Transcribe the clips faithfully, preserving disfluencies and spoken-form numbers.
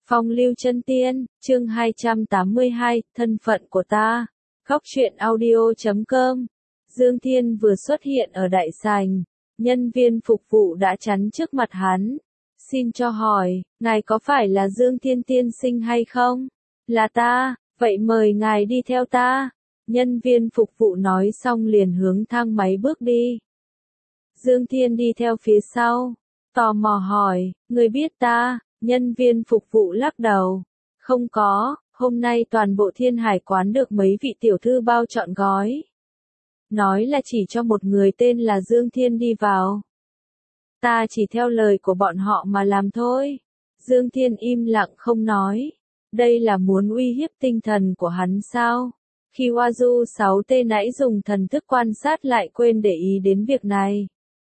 Phong lưu chân tiên, chương hai trăm tám mươi hai, thân phận của ta. Góc truyện audio chấm com. Dương Thiên vừa xuất hiện ở đại sảnh, nhân viên phục vụ đã chắn trước mặt hắn. Xin cho hỏi, ngài có phải là Dương Thiên tiên sinh hay không? Là ta, vậy mời ngài đi theo ta. Nhân viên phục vụ nói xong liền hướng thang máy bước đi. Dương Thiên đi theo phía sau, tò mò hỏi, người biết ta? Nhân viên phục vụ lắc đầu. Không có, hôm nay toàn bộ Thiên Hải quán được mấy vị tiểu thư bao trọn gói. Nói là chỉ cho một người tên là Dương Thiên đi vào. Ta chỉ theo lời của bọn họ mà làm thôi. Dương Thiên im lặng không nói. Đây là muốn uy hiếp tinh thần của hắn sao? Khi Hoa Du sáu T nãy dùng thần thức quan sát lại quên để ý đến việc này.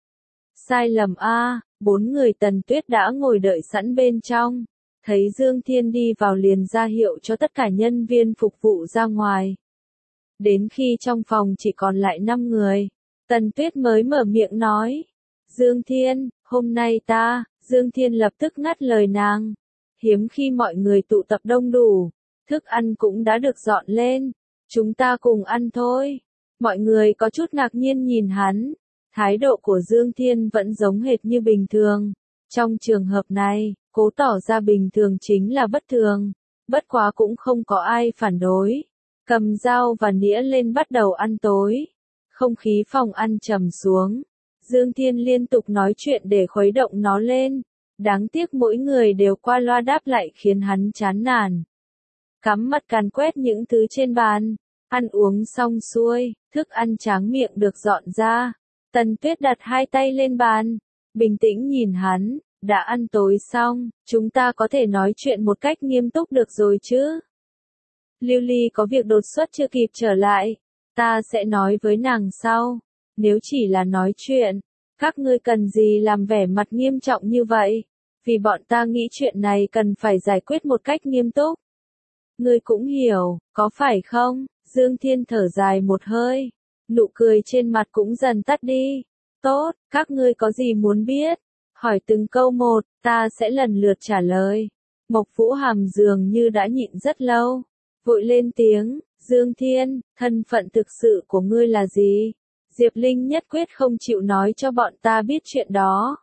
Sai lầm a. Bốn người Tần Tuyết đã ngồi đợi sẵn bên trong, thấy Dương Thiên đi vào liền ra hiệu cho tất cả nhân viên phục vụ ra ngoài. Đến khi trong phòng chỉ còn lại năm người, Tần Tuyết mới mở miệng nói, Dương Thiên, hôm nay ta, Dương Thiên lập tức ngắt lời nàng. Hiếm khi mọi người tụ tập đông đủ, thức ăn cũng đã được dọn lên, chúng ta cùng ăn thôi. Mọi người có chút ngạc nhiên nhìn hắn. Thái độ của Dương Thiên vẫn giống hệt như bình thường. Trong trường hợp này, cố tỏ ra bình thường chính là bất thường. Bất quá cũng không có ai phản đối. Cầm dao và nĩa lên bắt đầu ăn tối. Không khí phòng ăn trầm xuống. Dương Thiên liên tục nói chuyện để khuấy động nó lên. Đáng tiếc mỗi người đều qua loa đáp lại khiến hắn chán nản. Cắm mặt càn quét những thứ trên bàn. Ăn uống xong xuôi, thức ăn tráng miệng được dọn ra. Tần Tuyết đặt hai tay lên bàn, bình tĩnh nhìn hắn, đã ăn tối xong, chúng ta có thể nói chuyện một cách nghiêm túc được rồi chứ. Lưu Ly có việc đột xuất chưa kịp trở lại, ta sẽ nói với nàng sau. Nếu chỉ là nói chuyện, các ngươi cần gì làm vẻ mặt nghiêm trọng như vậy, vì bọn ta nghĩ chuyện này cần phải giải quyết một cách nghiêm túc. Ngươi cũng hiểu, có phải không? Dương Thiên thở dài một hơi. Nụ cười trên mặt cũng dần tắt đi. Tốt, các ngươi có gì muốn biết? Hỏi từng câu một, ta sẽ lần lượt trả lời. Mộc Vũ Hàm dường như đã nhịn rất lâu. Vội lên tiếng, Dương Thiên, thân phận thực sự của ngươi là gì? Diệp Linh nhất quyết không chịu nói cho bọn ta biết chuyện đó.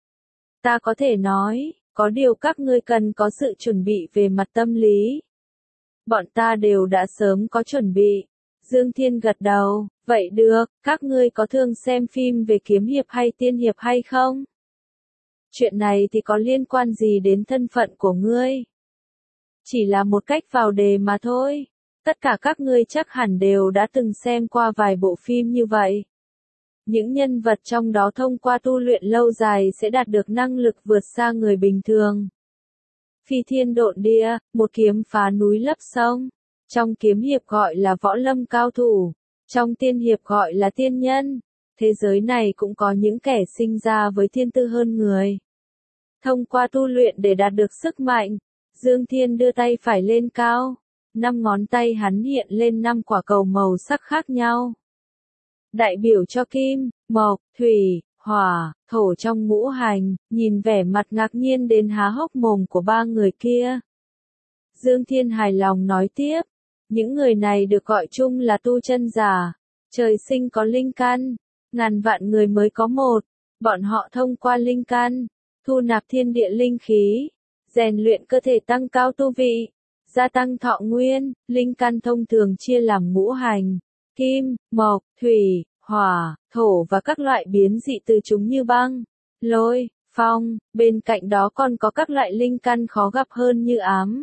Ta có thể nói, có điều các ngươi cần có sự chuẩn bị về mặt tâm lý. Bọn ta đều đã sớm có chuẩn bị. Dương Thiên gật đầu, vậy được, các ngươi có thường xem phim về kiếm hiệp hay tiên hiệp hay không? Chuyện này thì có liên quan gì đến thân phận của ngươi? Chỉ là một cách vào đề mà thôi. Tất cả các ngươi chắc hẳn đều đã từng xem qua vài bộ phim như vậy. Những nhân vật trong đó thông qua tu luyện lâu dài sẽ đạt được năng lực vượt xa người bình thường. Phi thiên độn địa, một kiếm phá núi lấp sông. Trong kiếm hiệp gọi là võ lâm cao thủ, trong tiên hiệp gọi là tiên nhân. Thế giới này cũng có những kẻ sinh ra với thiên tư hơn người. Thông qua tu luyện để đạt được sức mạnh, Dương Thiên đưa tay phải lên cao. Năm ngón tay hắn hiện lên năm quả cầu màu sắc khác nhau. Đại biểu cho kim, mộc, thủy, hỏa, thổ trong ngũ hành, nhìn vẻ mặt ngạc nhiên đến há hốc mồm của ba người kia. Dương Thiên hài lòng nói tiếp. Những người này được gọi chung là tu chân giả, trời sinh có linh căn, ngàn vạn người mới có một, bọn họ thông qua linh căn, thu nạp thiên địa linh khí, rèn luyện cơ thể tăng cao tu vị, gia tăng thọ nguyên. Linh căn thông thường chia làm ngũ hành, kim, mộc, thủy, hỏa, thổ và các loại biến dị từ chúng như băng, lôi, phong, bên cạnh đó còn có các loại linh căn khó gặp hơn như ám,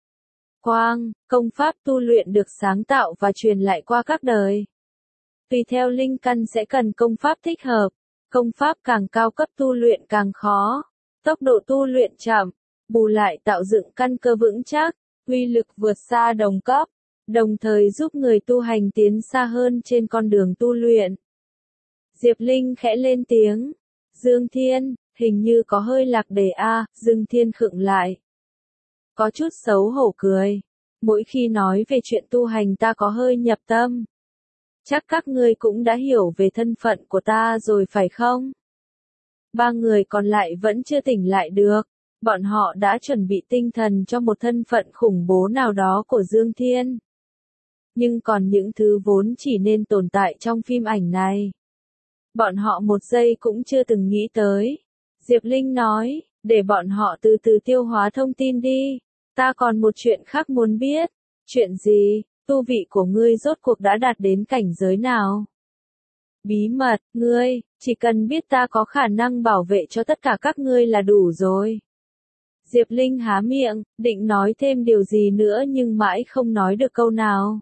quang. Công pháp tu luyện được sáng tạo và truyền lại qua các đời. Tùy theo linh căn sẽ cần công pháp thích hợp, công pháp càng cao cấp tu luyện càng khó, tốc độ tu luyện chậm, bù lại tạo dựng căn cơ vững chắc, uy lực vượt xa đồng cấp, đồng thời giúp người tu hành tiến xa hơn trên con đường tu luyện. Diệp Linh khẽ lên tiếng, Dương Thiên, hình như có hơi lạc đề a. Dương Thiên khựng lại. Có chút xấu hổ cười. Mỗi khi nói về chuyện tu hành ta có hơi nhập tâm. Chắc các ngươi cũng đã hiểu về thân phận của ta rồi phải không? Ba người còn lại vẫn chưa tỉnh lại được. Bọn họ đã chuẩn bị tinh thần cho một thân phận khủng bố nào đó của Dương Thiên. Nhưng còn những thứ vốn chỉ nên tồn tại trong phim ảnh này, bọn họ một giây cũng chưa từng nghĩ tới. Diệp Linh nói, để bọn họ từ từ tiêu hóa thông tin đi. Ta còn một chuyện khác muốn biết. Chuyện gì? Tu vị của ngươi rốt cuộc đã đạt đến cảnh giới nào? Bí mật, ngươi, chỉ cần biết ta có khả năng bảo vệ cho tất cả các ngươi là đủ rồi. Diệp Linh há miệng, định nói thêm điều gì nữa nhưng mãi không nói được câu nào.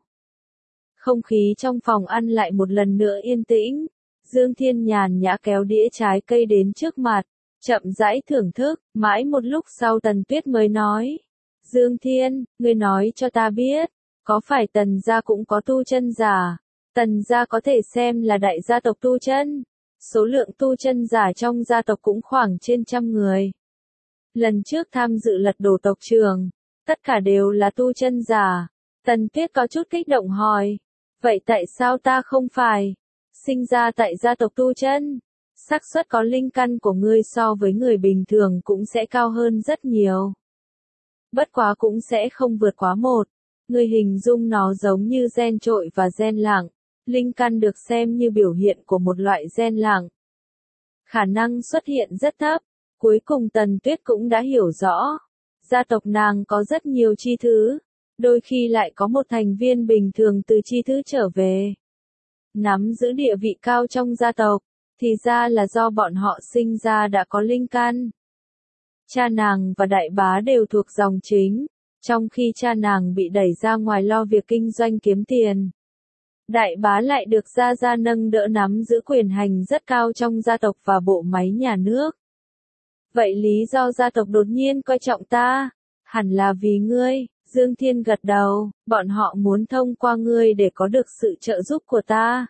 Không khí trong phòng ăn lại một lần nữa yên tĩnh. Dương Thiên nhàn nhã kéo đĩa trái cây đến trước mặt, chậm rãi thưởng thức, mãi một lúc sau Tần Tuyết mới nói. Dương Thiên, ngươi nói cho ta biết, có phải Tần gia cũng có tu chân giả? Tần gia có thể xem là đại gia tộc tu chân. Số lượng tu chân giả trong gia tộc cũng khoảng trên trăm người. Lần trước tham dự lật đổ tộc trường, tất cả đều là tu chân giả. Tần Tuyết có chút kích động hỏi, vậy tại sao ta không phải? Sinh ra tại gia tộc tu chân, xác suất có linh căn của ngươi so với người bình thường cũng sẽ cao hơn rất nhiều. Bất quá cũng sẽ không vượt quá một. Ngươi hình dung nó giống như gen trội và gen lặng. Linh căn được xem như biểu hiện của một loại gen lặng. Khả năng xuất hiện rất thấp. Cuối cùng Tần Tuyết cũng đã hiểu rõ. Gia tộc nàng có rất nhiều chi thứ. Đôi khi lại có một thành viên bình thường từ chi thứ trở về. Nắm giữ địa vị cao trong gia tộc, thì ra là do bọn họ sinh ra đã có linh căn. Cha nàng và đại bá đều thuộc dòng chính, trong khi cha nàng bị đẩy ra ngoài lo việc kinh doanh kiếm tiền. Đại bá lại được gia gia nâng đỡ nắm giữ quyền hành rất cao trong gia tộc và bộ máy nhà nước. Vậy lý do gia tộc đột nhiên coi trọng ta, hẳn là vì ngươi. Dương Thiên gật đầu, bọn họ muốn thông qua ngươi để có được sự trợ giúp của ta.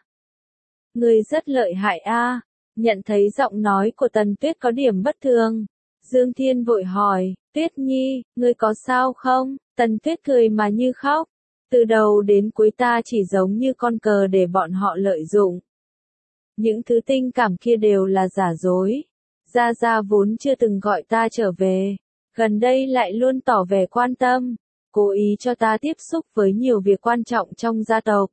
Ngươi rất lợi hại a. Nhận thấy giọng nói của Tần Tuyết có điểm bất thường. Dương Thiên vội hỏi, Tuyết Nhi, ngươi có sao không? Tần Tuyết cười mà như khóc. Từ đầu đến cuối ta chỉ giống như con cờ để bọn họ lợi dụng. Những thứ tình cảm kia đều là giả dối. Gia Gia vốn chưa từng gọi ta trở về. Gần đây lại luôn tỏ vẻ quan tâm. Cố ý cho ta tiếp xúc với nhiều việc quan trọng trong gia tộc.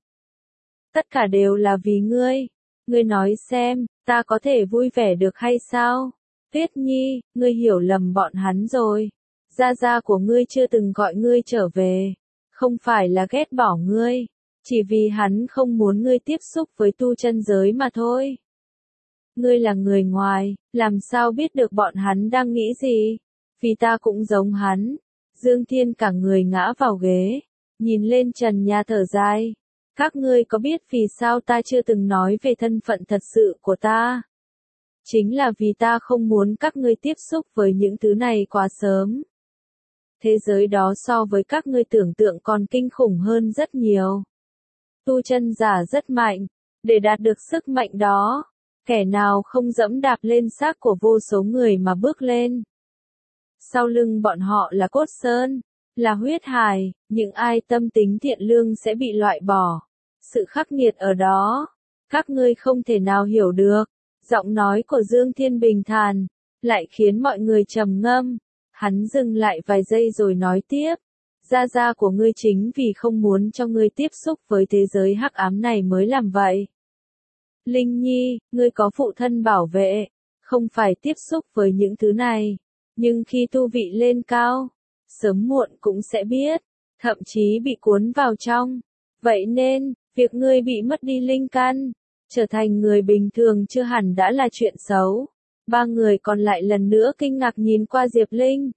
Tất cả đều là vì ngươi. Ngươi nói xem, ta có thể vui vẻ được hay sao? Tuyết Nhi, ngươi hiểu lầm bọn hắn rồi. Gia gia của ngươi chưa từng gọi ngươi trở về. Không phải là ghét bỏ ngươi. Chỉ vì hắn không muốn ngươi tiếp xúc với tu chân giới mà thôi. Ngươi là người ngoài, làm sao biết được bọn hắn đang nghĩ gì? Vì ta cũng giống hắn. Dương Thiên cả người ngã vào ghế, nhìn lên trần nhà thở dài. Các ngươi có biết vì sao ta chưa từng nói về thân phận thật sự của ta? Chính là vì ta không muốn các ngươi tiếp xúc với những thứ này quá sớm. Thế giới đó so với các ngươi tưởng tượng còn kinh khủng hơn rất nhiều. Tu chân giả rất mạnh, để đạt được sức mạnh đó, kẻ nào không dẫm đạp lên xác của vô số người mà bước lên. Sau lưng bọn họ là cốt sơn, là huyết hải, những ai tâm tính thiện lương sẽ bị loại bỏ. Sự khắc nghiệt ở đó, các ngươi không thể nào hiểu được. Giọng nói của Dương Thiên bình thản, lại khiến mọi người trầm ngâm. Hắn dừng lại vài giây rồi nói tiếp. Gia gia của ngươi chính vì không muốn cho ngươi tiếp xúc với thế giới hắc ám này mới làm vậy. Linh Nhi, ngươi có phụ thân bảo vệ, không phải tiếp xúc với những thứ này. Nhưng khi tu vị lên cao, sớm muộn cũng sẽ biết, thậm chí bị cuốn vào trong. Vậy nên, việc ngươi bị mất đi linh căn, trở thành người bình thường chưa hẳn đã là chuyện xấu. Ba người còn lại lần nữa kinh ngạc nhìn qua Diệp Linh.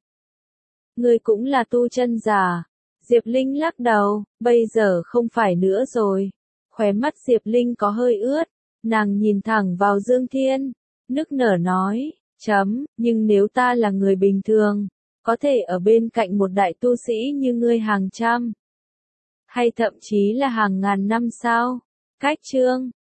Ngươi cũng là tu chân giả. Diệp Linh lắc đầu, bây giờ không phải nữa rồi. Khóe mắt Diệp Linh có hơi ướt, nàng nhìn thẳng vào Dương Thiên, nức nở nói, chấm, nhưng nếu ta là người bình thường, có thể ở bên cạnh một đại tu sĩ như ngươi hàng trăm, hay thậm chí là hàng ngàn năm sao? Cách chương